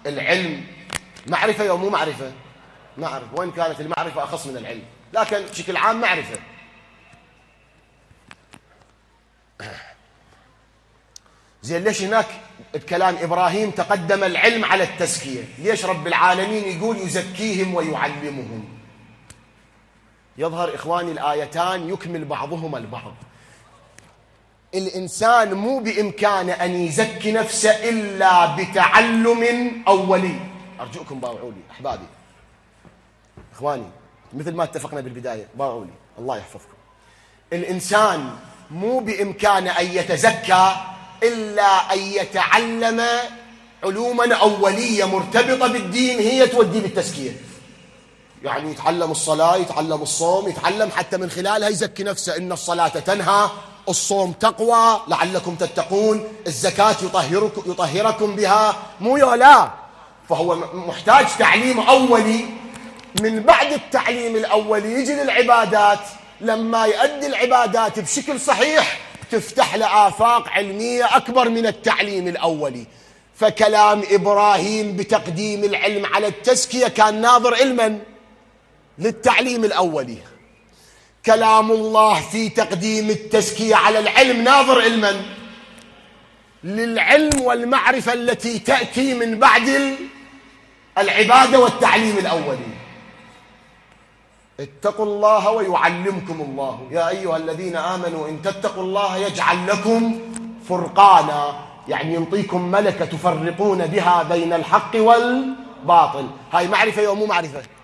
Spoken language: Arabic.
العلم معرفة أو مو معرفة؟ معرفة، وإن كانت المعرفة أخص من العلم، لكن بشكل عام معرفة. زين، ليش هناك بكلام إبراهيم تقدم العلم على التزكية؟ ليش رب العالمين يقول يزكيهم ويعلمهم؟ يظهر إخواني الآيتان يكمل بعضهما البعض. الإنسان مو بإمكانه أن يزكي نفسه إلا بتعلم أولي. أرجوكم باوعوا لي أحبابي إخواني، مثل ما اتفقنا بالبداية، باوعوا لي الله يحفظكم. الإنسان مو بإمكانه أن يتزكى إلا أن يتعلم علوما أولية مرتبطة بالدين هي تودي للتزكية. يعني يتعلم الصلاة، يتعلم الصوم، يتعلم حتى من خلالها يزكي نفسه. إن الصلاة تنهى، الصوم تقوى لعلكم تتقون، الزكاة يطهركم بها، مو يولا. فهو محتاج تعليم أولي. من بعد التعليم الأولي يجي للعبادات. لما يؤدي العبادات بشكل صحيح تفتح له آفاق علمية أكبر من التعليم الأولي. فكلام إبراهيم بتقديم العلم على التزكية كان ناظر علما للتعليم الأولي. كلام الله في تقديم التزكية على العلم ناظر علما للعلم والمعرفة التي تأتي من بعد العبادة والتعليم الأولي. اتقوا الله ويعلمكم الله، يا أيها الذين آمنوا إن تتقوا الله يجعل لكم فرقانا، يعني ينطيكم ملكة تفرقون بها بين الحق والباطل. هاي معرفة أو مو معرفة؟